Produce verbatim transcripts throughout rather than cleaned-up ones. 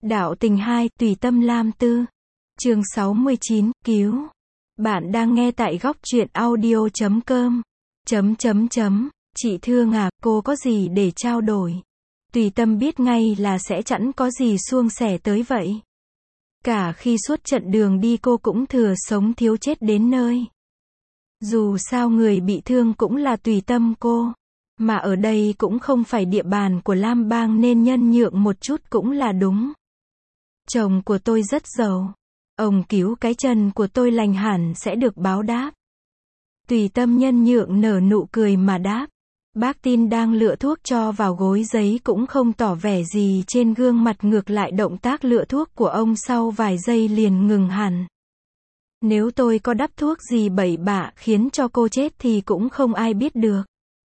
Đạo tình hai, tùy tâm Lam Tư. Chương sáu mươi chín, cứu. Bạn đang nghe tại góc truyện audio chấm com. Chấm chấm chấm. Chị Thương à, cô có gì để trao đổi? Tùy tâm biết ngay là sẽ chẳng có gì suông sẻ tới vậy. Cả khi suốt trận đường đi cô cũng thừa sống thiếu chết đến nơi. Dù sao người bị thương cũng là tùy tâm cô. Mà ở đây cũng không phải địa bàn của Lam Bang nên nhân nhượng một chút cũng là đúng. Chồng của tôi rất giàu. Ông cứu cái chân của tôi lành hẳn sẽ được báo đáp. Tùy tâm nhân nhượng nở nụ cười mà đáp. Bác tin đang lựa thuốc cho vào gối giấy cũng không tỏ vẻ gì trên gương mặt, ngược lại động tác lựa thuốc của ông sau vài giây liền ngừng hẳn. Nếu tôi có đắp thuốc gì bậy bạ khiến cho cô chết thì cũng không ai biết được.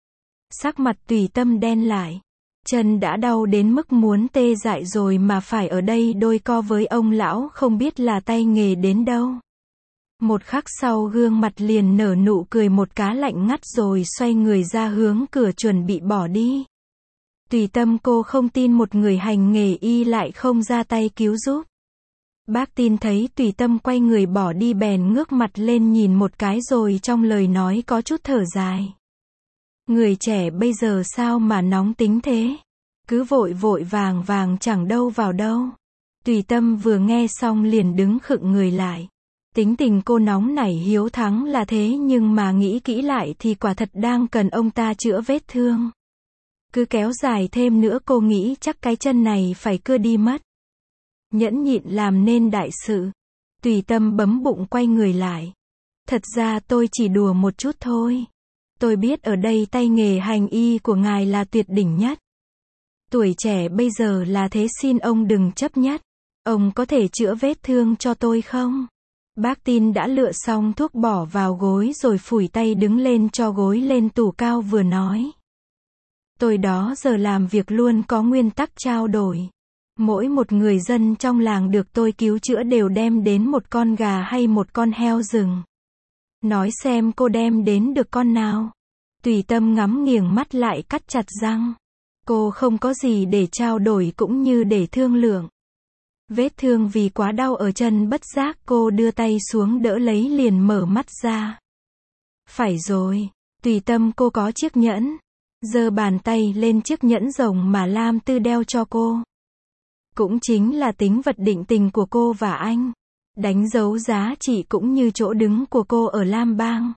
Sắc mặt tùy tâm đen lại. Chân đã đau đến mức muốn tê dại rồi mà phải ở đây đôi co với ông lão không biết là tay nghề đến đâu. Một khắc sau gương mặt liền nở nụ cười một cá lạnh ngắt rồi xoay người ra hướng cửa chuẩn bị bỏ đi. Tùy tâm cô không tin một người hành nghề y lại không ra tay cứu giúp. Bác tin thấy tùy tâm quay người bỏ đi bèn ngước mặt lên nhìn một cái rồi trong lời nói có chút thở dài. Người trẻ bây giờ sao mà nóng tính thế? Cứ vội vội vàng vàng chẳng đâu vào đâu. Tùy tâm vừa nghe xong liền đứng khựng người lại. Tính tình cô nóng nảy hiếu thắng là thế nhưng mà nghĩ kỹ lại thì quả thật đang cần ông ta chữa vết thương. Cứ kéo dài thêm nữa cô nghĩ chắc cái chân này phải cưa đi mất. Nhẫn nhịn làm nên đại sự. Tùy tâm bấm bụng quay người lại. Thật ra tôi chỉ đùa một chút thôi. Tôi biết ở đây tay nghề hành y của ngài là tuyệt đỉnh nhất. Tuổi trẻ bây giờ là thế xin ông đừng chấp nhất. Ông có thể chữa vết thương cho tôi không? Bác tin đã lựa xong thuốc bỏ vào gối rồi phủi tay đứng lên cho gối lên tủ cao vừa nói. Tôi đó giờ làm việc luôn có nguyên tắc trao đổi. Mỗi một người dân trong làng được tôi cứu chữa đều đem đến một con gà hay một con heo rừng. Nói xem cô đem đến được con nào? Tùy tâm ngắm nghiêng mắt lại cắt chặt răng. Cô không có gì để trao đổi cũng như để thương lượng. Vết thương vì quá đau ở chân bất giác cô đưa tay xuống đỡ lấy liền mở mắt ra. Phải rồi, tùy tâm cô có chiếc nhẫn. Giơ bàn tay lên chiếc nhẫn rồng mà Lam Tư đeo cho cô. Cũng chính là tính vật định tình của cô và anh. Đánh dấu giá trị cũng như chỗ đứng của cô ở Lam Bang.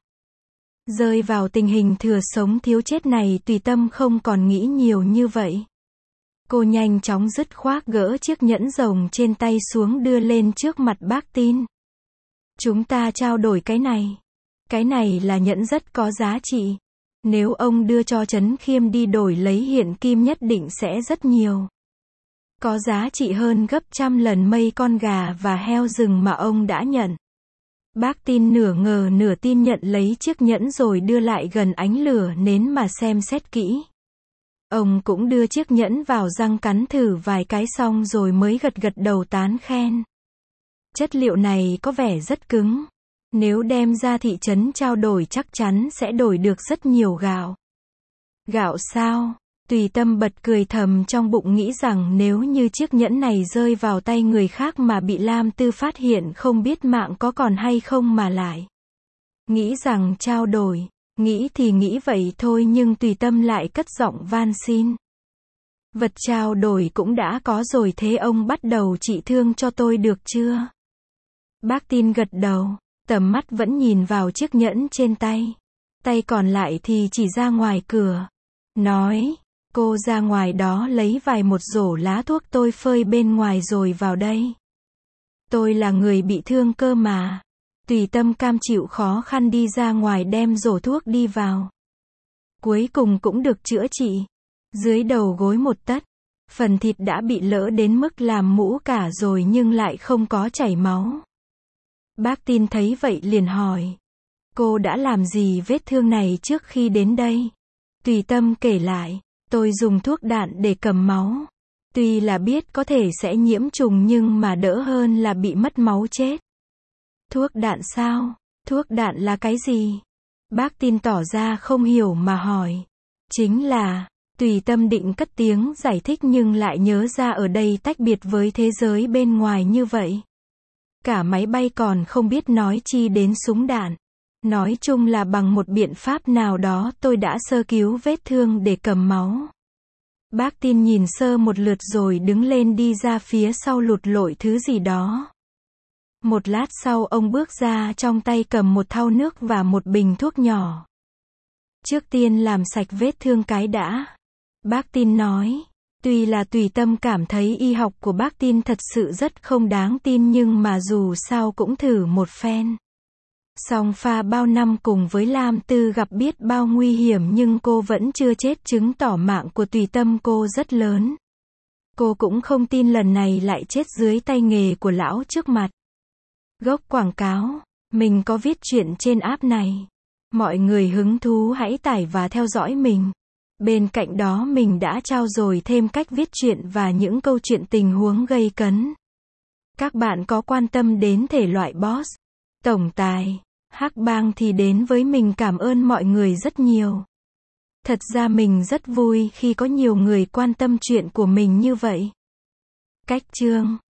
Rơi vào tình hình thừa sống thiếu chết này tùy tâm không còn nghĩ nhiều như vậy. Cô nhanh chóng dứt khoát gỡ chiếc nhẫn rồng trên tay xuống đưa lên trước mặt bác tin. Chúng ta trao đổi cái này. Cái này là nhẫn rất có giá trị. Nếu ông đưa cho Trấn Khiêm đi đổi lấy hiện kim nhất định sẽ rất nhiều. Có giá trị hơn gấp trăm lần mấy con gà và heo rừng mà ông đã nhận. Bác tin nửa ngờ nửa tin nhận lấy chiếc nhẫn rồi đưa lại gần ánh lửa nến mà xem xét kỹ. Ông cũng đưa chiếc nhẫn vào răng cắn thử vài cái xong rồi mới gật gật đầu tán khen. Chất liệu này có vẻ rất cứng. Nếu đem ra thị trấn trao đổi chắc chắn sẽ đổi được rất nhiều gạo. Gạo sao? Tùy tâm bật cười thầm trong bụng nghĩ rằng nếu như chiếc nhẫn này rơi vào tay người khác mà bị Lam Tư phát hiện không biết mạng có còn hay không mà lại. Nghĩ rằng trao đổi, nghĩ thì nghĩ vậy thôi nhưng tùy tâm lại cất giọng van xin. Vật trao đổi cũng đã có rồi thế ông bắt đầu trị thương cho tôi được chưa? Bác tin gật đầu, tầm mắt vẫn nhìn vào chiếc nhẫn trên tay. Tay còn lại thì chỉ ra ngoài cửa. Nói. Cô ra ngoài đó lấy vài một rổ lá thuốc tôi phơi bên ngoài rồi vào đây. Tôi là người bị thương cơ mà. Tùy tâm cam chịu khó khăn đi ra ngoài đem rổ thuốc đi vào. Cuối cùng cũng được chữa trị. Dưới đầu gối một tấc. Phần thịt đã bị lỡ đến mức làm mũ cả rồi nhưng lại không có chảy máu. Bác tin thấy vậy liền hỏi. Cô đã làm gì vết thương này trước khi đến đây? Tùy tâm kể lại. Tôi dùng thuốc đạn để cầm máu. Tuy là biết có thể sẽ nhiễm trùng nhưng mà đỡ hơn là bị mất máu chết. Thuốc đạn sao? Thuốc đạn là cái gì? Bác tin tỏ ra không hiểu mà hỏi. Chính là, Tùy Tâm định cất tiếng giải thích nhưng lại nhớ ra ở đây tách biệt với thế giới bên ngoài như vậy. Cả máy bay còn không biết nói chi đến súng đạn. Nói chung là bằng một biện pháp nào đó tôi đã sơ cứu vết thương để cầm máu. Bác Tin nhìn sơ một lượt rồi đứng lên đi ra phía sau lụt lội thứ gì đó. Một lát sau ông bước ra trong tay cầm một thau nước và một bình thuốc nhỏ. Trước tiên làm sạch vết thương cái đã. Bác Tin nói. Tuy là Tùy Tâm cảm thấy y học của bác Tin thật sự rất không đáng tin nhưng mà dù sao cũng thử một phen. Song pha bao năm cùng với Lam Tư gặp biết bao nguy hiểm nhưng cô vẫn chưa chết chứng tỏ mạng của Tùy Tâm cô rất lớn. Cô cũng không tin lần này lại chết dưới tay nghề của lão trước mặt. Gốc quảng cáo. Mình có viết chuyện trên app này. Mọi người hứng thú hãy tải và theo dõi mình. Bên cạnh đó mình đã trao dồi thêm cách viết truyện và những câu chuyện tình huống gây cấn. Các bạn có quan tâm đến thể loại boss, tổng tài, hắc bang thì đến với mình. Cảm ơn mọi người rất nhiều. Thật ra mình rất vui khi có nhiều người quan tâm chuyện của mình như vậy. Cách chương